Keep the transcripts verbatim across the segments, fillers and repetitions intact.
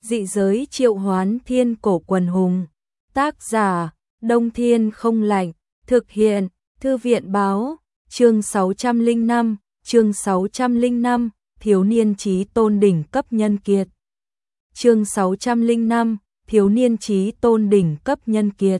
Dị giới triệu hoán thiên cổ quần hùng. Tác giả, Đông Thiên không lạnh. Thực hiện, Thư viện báo. Chương sáu trăm lẻ năm, chương sáu trăm lẻ năm, thiếu niên chí tôn đỉnh cấp nhân kiệt. Chương sáu trăm lẻ năm, thiếu niên chí tôn đỉnh cấp nhân kiệt.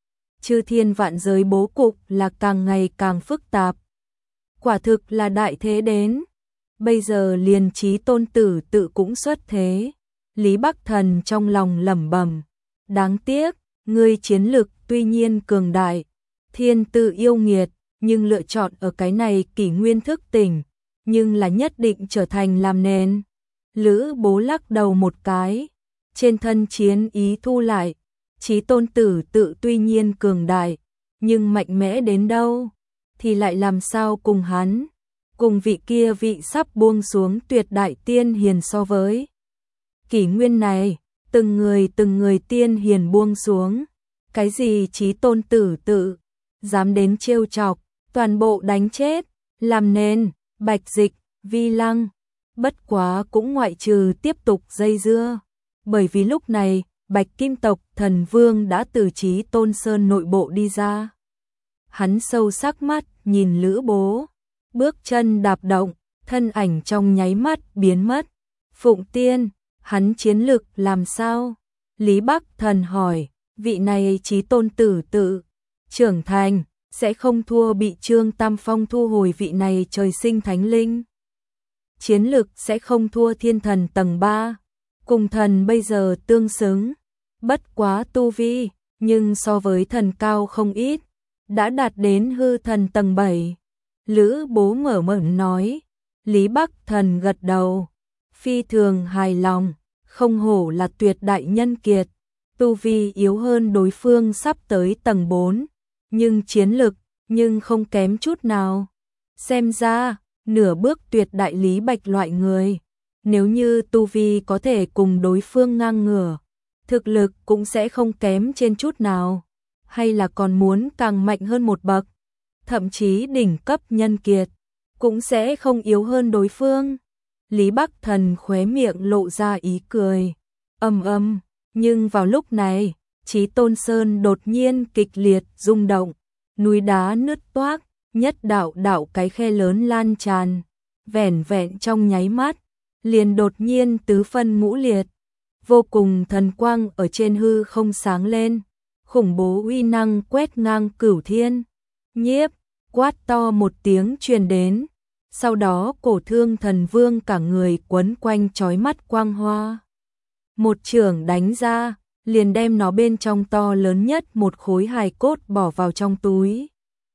Chư thiên vạn giới bố cục là càng ngày càng phức tạp. Quả thực là đại thế đến. Bây giờ liền chí tôn tử tự cũng xuất thế. Lý Bắc Thần trong lòng lẩm bẩm, đáng tiếc, ngươi chiến lực tuy nhiên cường đại, thiên tư yêu nghiệt, nhưng lựa chọn ở cái này kỷ nguyên thức tỉnh, nhưng là nhất định trở thành làm nền. Lữ Bố lắc đầu một cái, trên thân chiến ý thu lại, chí tôn tử tự tuy nhiên cường đại, nhưng mạnh mẽ đến đâu, thì lại làm sao cùng hắn, cùng vị kia vị sắp buông xuống tuyệt đại tiên hiền so với. Kỷ nguyên này, từng người từng người tiên hiền buông xuống, cái gì chí tôn tử tự, dám đến trêu chọc, toàn bộ đánh chết, làm nền, Bạch Dịch, Vi Lăng, bất quá cũng ngoại trừ tiếp tục dây dưa, bởi vì lúc này, Bạch Kim tộc thần vương đã từ chí tôn sơn nội bộ đi ra. Hắn sâu sắc mắt, nhìn Lữ Bố, bước chân đạp động, thân ảnh trong nháy mắt biến mất. Phụng Tiên, hắn chiến lực làm sao? Lý Bắc Thần hỏi, vị này chí tôn tử tự, trưởng thành, sẽ không thua bị Trương Tam Phong thu hồi vị này trời sinh thánh linh. Chiến lực sẽ không thua thiên thần tầng ba, cùng thần bây giờ tương xứng, bất quá tu vi, nhưng so với thần cao không ít, đã đạt đến hư thần tầng bảy. Lữ Bố mở miệng nói, Lý Bắc Thần gật đầu, phi thường hài lòng, không hổ là tuyệt đại nhân kiệt, tu vi yếu hơn đối phương sắp tới tầng bốn, nhưng chiến lực, nhưng không kém chút nào. Xem ra, nửa bước tuyệt đại Lý Bạch loại người, nếu như tu vi có thể cùng đối phương ngang ngửa, thực lực cũng sẽ không kém trên chút nào, hay là còn muốn càng mạnh hơn một bậc, thậm chí đỉnh cấp nhân kiệt, cũng sẽ không yếu hơn đối phương. Lý Bắc Thần khóe miệng lộ ra ý cười, ầm ầm, nhưng vào lúc này, Chí Tôn Sơn đột nhiên kịch liệt rung động, núi đá nứt toác, nhất đạo đạo cái khe lớn lan tràn, vẻn vẹn trong nháy mắt, liền đột nhiên tứ phân ngũ liệt, vô cùng thần quang ở trên hư không sáng lên, khủng bố uy năng quét ngang cửu thiên. Nhiếp, quát to một tiếng truyền đến, sau đó Cổ Thương Thần Vương cả người quấn quanh chói mắt quang hoa. Một chưởng đánh ra, liền đem nó bên trong to lớn nhất một khối hài cốt bỏ vào trong túi.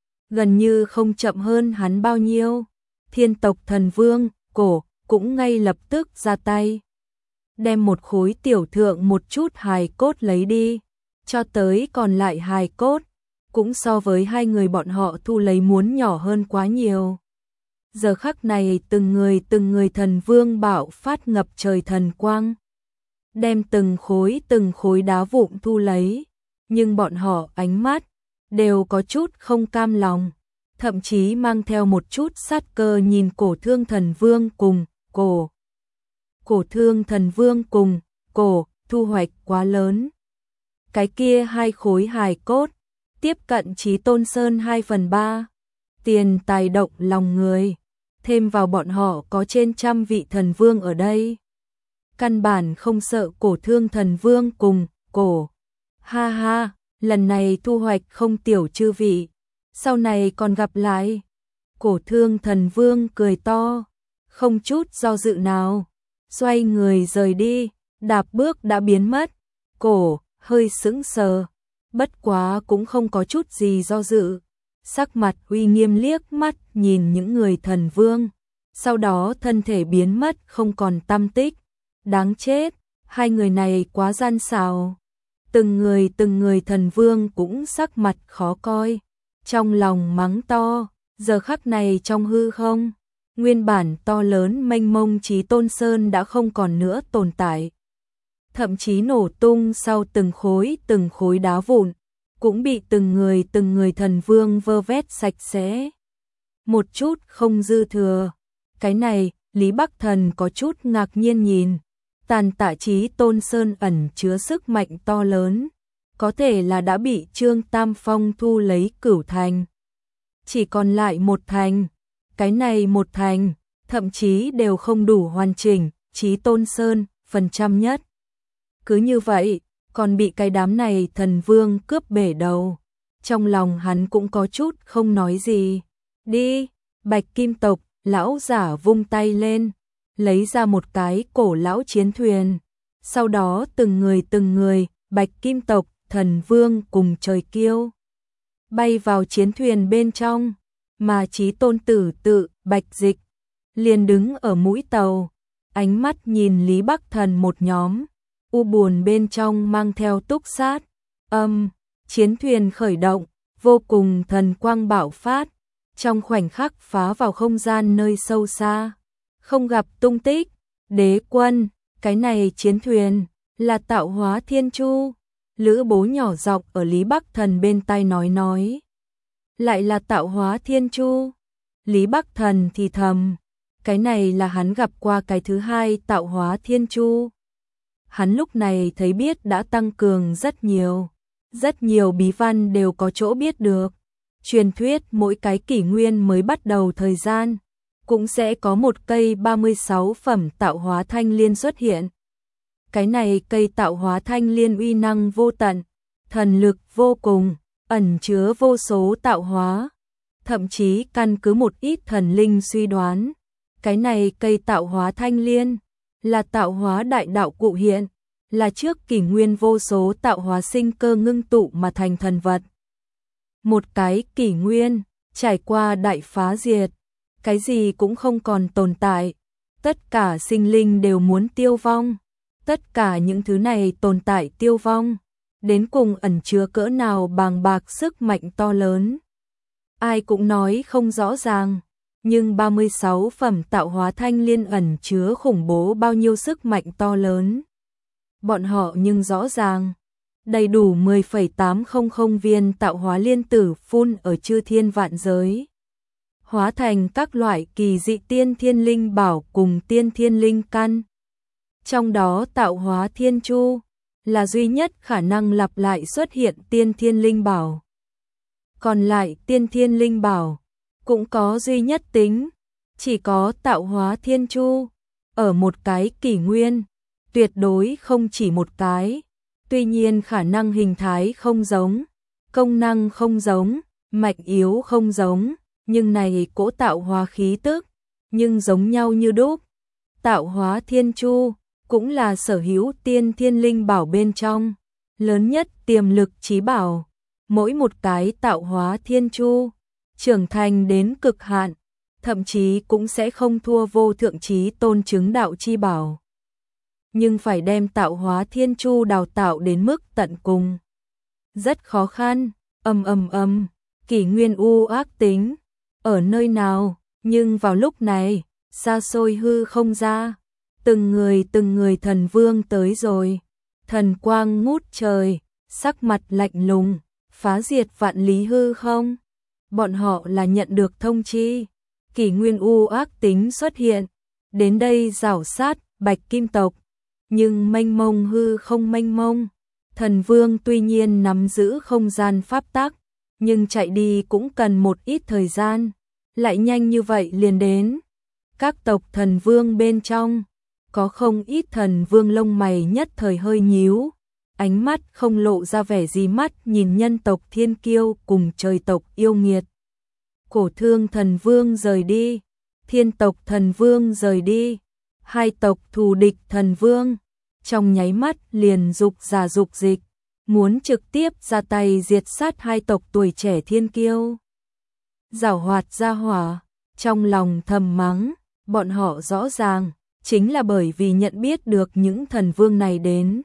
Gần như không chậm hơn hắn bao nhiêu, Thiên tộc Thần Vương, Cổ, cũng ngay lập tức ra tay. Đem một khối tiểu thượng một chút hài cốt lấy đi, cho tới còn lại hài cốt, cũng so với hai người bọn họ thu lấy muốn nhỏ hơn quá nhiều. Giờ khắc này từng người từng người thần vương bạo phát ngập trời thần quang, đem từng khối từng khối đá vụn thu lấy, nhưng bọn họ ánh mắt đều có chút không cam lòng, thậm chí mang theo một chút sát cơ nhìn Cổ Thương Thần Vương cùng Cổ. Cổ Thương Thần Vương cùng Cổ thu hoạch quá lớn. Cái kia hai khối hài cốt, tiếp cận Chí Tôn Sơn hai phần ba, tiền tài động lòng người, thêm vào bọn họ có trên trăm vị thần vương ở đây. Căn bản không sợ Cổ Thương Thần Vương cùng Cổ. Ha ha, lần này thu hoạch không tiểu chư vị, sau này còn gặp lại. Cổ Thương Thần Vương cười to, không chút do dự nào, xoay người rời đi, đạp bước đã biến mất. Cổ hơi sững sờ, bất quá cũng không có chút gì do dự, sắc mặt uy nghiêm liếc mắt nhìn những người thần vương, sau đó thân thể biến mất không còn tăm tích. Đáng chết, hai người này quá gian xảo. Từng người từng người thần vương cũng sắc mặt khó coi, trong lòng mắng to. Giờ khắc này trong hư không, nguyên bản to lớn mênh mông Chí Tôn Sơn đã không còn nữa tồn tại, thậm chí nổ tung sau từng khối từng khối đá vụn, cũng bị từng người từng người thần vương vơ vét sạch sẽ, một chút không dư thừa. Cái này, Lý Bắc Thần có chút ngạc nhiên nhìn, Tàn Tạ Chí Tôn Sơn ẩn chứa sức mạnh to lớn, có thể là đã bị Trương Tam Phong thu lấy Cửu Thành. Chỉ còn lại một thành, cái này một thành, thậm chí đều không đủ hoàn chỉnh, Chí Tôn Sơn, phần trăm nhất. Cứ như vậy, còn bị cái đám này thần vương cướp bể đầu. Trong lòng hắn cũng có chút không nói gì. Đi, Bạch Kim tộc, lão giả vung tay lên, lấy ra một cái cổ lão chiến thuyền. Sau đó từng người từng người, Bạch Kim tộc, thần vương cùng trời kiêu, bay vào chiến thuyền bên trong, mà Chí Tôn tử tự, Bạch Dịch, liền đứng ở mũi tàu, ánh mắt nhìn Lý Bắc Thần một nhóm, u buồn bên trong mang theo túc sát. Âm, chiến thuyền khởi động, vô cùng thần quang bạo phát, trong khoảnh khắc phá vào không gian nơi sâu xa, không gặp tung tích. Đế quân, cái này chiến thuyền là tạo hóa thiên chu. Lữ Bố nhỏ giọng ở Lý Bắc Thần bên tai nói nói. Lại là tạo hóa thiên chu. Lý Bắc Thần thì thầm, cái này là hắn gặp qua cái thứ hai tạo hóa thiên chu. Hắn lúc này thấy biết đã tăng cường rất nhiều. Rất nhiều bí văn đều có chỗ biết được. Truyền thuyết mỗi cái kỷ nguyên mới bắt đầu thời gian, cũng sẽ có một cây ba mươi sáu phẩm tạo hóa thanh liên xuất hiện. Cái này cây tạo hóa thanh liên uy năng vô tận, thần lực vô cùng, ẩn chứa vô số tạo hóa. Thậm chí căn cứ một ít thần linh suy đoán, cái này cây tạo hóa thanh liên là tạo hóa đại đạo cụ hiện, là trước kỷ nguyên vô số tạo hóa sinh cơ ngưng tụ mà thành thần vật. Một cái kỷ nguyên, trải qua đại phá diệt, cái gì cũng không còn tồn tại, tất cả sinh linh đều muốn tiêu vong, tất cả những thứ này tồn tại tiêu vong, đến cùng ẩn chứa cỡ nào bàng bạc sức mạnh to lớn. Ai cũng nói không rõ ràng, nhưng ba mươi sáu phẩm tạo hóa thanh liên ẩn chứa khủng bố bao nhiêu sức mạnh to lớn. Bọn họ nhưng rõ ràng, đầy đủ mười phẩy tám không không viên tạo hóa liên tử phun ở chư thiên vạn giới, hóa thành các loại kỳ dị tiên thiên linh bảo cùng tiên thiên linh căn. Trong đó tạo hóa thiên chu là duy nhất khả năng lặp lại xuất hiện tiên thiên linh bảo. Còn lại tiên thiên linh bảo cũng có duy nhất tính, chỉ có tạo hóa thiên chu ở một cái kỷ nguyên, tuyệt đối không chỉ một cái. Tuy nhiên khả năng hình thái không giống, công năng không giống, mạnh yếu không giống, nhưng này cỗ tạo hóa khí tức, nhưng giống nhau như đúc. Tạo hóa thiên chu cũng là sở hữu tiên thiên linh bảo bên trong lớn nhất tiềm lực chí bảo. Mỗi một cái tạo hóa thiên chu trưởng thành đến cực hạn, thậm chí cũng sẽ không thua vô thượng chí tôn chứng đạo chi bảo. Nhưng phải đem tạo hóa thiên chu đào tạo đến mức tận cùng, rất khó khăn. Ầm ầm ầm, kỷ nguyên u ác tính ở nơi nào? Nhưng vào lúc này, xa xôi hư không ra, từng người từng người thần vương tới rồi, thần quang ngút trời, sắc mặt lạnh lùng, phá diệt vạn lý hư không. Bọn họ là nhận được thông chi, kỷ nguyên u ác tính xuất hiện, đến đây rảo sát Bạch Kim tộc. Nhưng mênh mông hư không mênh mông, thần vương tuy nhiên nắm giữ không gian pháp tắc, nhưng chạy đi cũng cần một ít thời gian, lại nhanh như vậy liền đến. Các tộc thần vương bên trong, có không ít thần vương lông mày nhất thời hơi nhíu, ánh mắt không lộ ra vẻ gì mắt nhìn nhân tộc thiên kiêu cùng trời tộc yêu nghiệt. Cổ thương thần vương rời đi, thiên tộc thần vương rời đi, hai tộc thù địch thần vương, trong nháy mắt liền dục giả dục dịch, muốn trực tiếp ra tay diệt sát hai tộc tuổi trẻ thiên kiêu. Giảo hoạt ra hỏa, trong lòng thầm mắng, bọn họ rõ ràng, chính là bởi vì nhận biết được những thần vương này đến.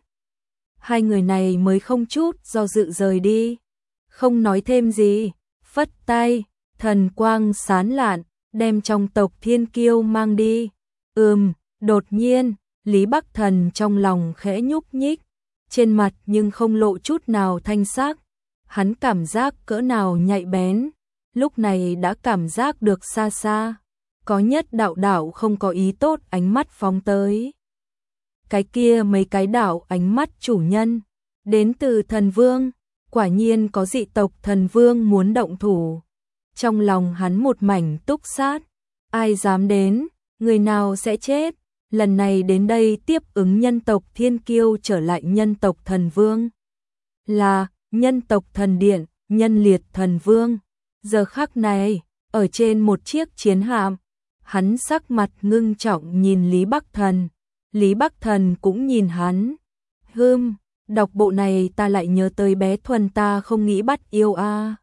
Hai người này mới không chút do dự rời đi, không nói thêm gì, phất tay, thần quang sán lạn, đem trong tộc thiên kiêu mang đi. Ừm, đột nhiên, Lý Bắc Thần trong lòng khẽ nhúc nhích, trên mặt nhưng không lộ chút nào thanh sắc. Hắn cảm giác cỡ nào nhạy bén, lúc này đã cảm giác được xa xa, có nhất đạo đạo không có ý tốt ánh mắt phóng tới. cái kia mấy cái đảo ánh mắt chủ nhân, đến từ thần vương, quả nhiên có dị tộc thần vương muốn động thủ. Trong lòng hắn một mảnh túc sát, ai dám đến, người nào sẽ chết, lần này đến đây tiếp ứng nhân tộc thiên kiêu trở lại nhân tộc thần vương. Là, nhân tộc thần điện, nhân liệt thần vương. Giờ khắc này, ở trên một chiếc chiến hạm, hắn sắc mặt ngưng trọng nhìn Lý Bắc Thần. Lý Bắc Thần cũng nhìn hắn. Hừm, đọc bộ này ta lại nhớ tới bé Thuần ta không nghĩ bắt yêu a.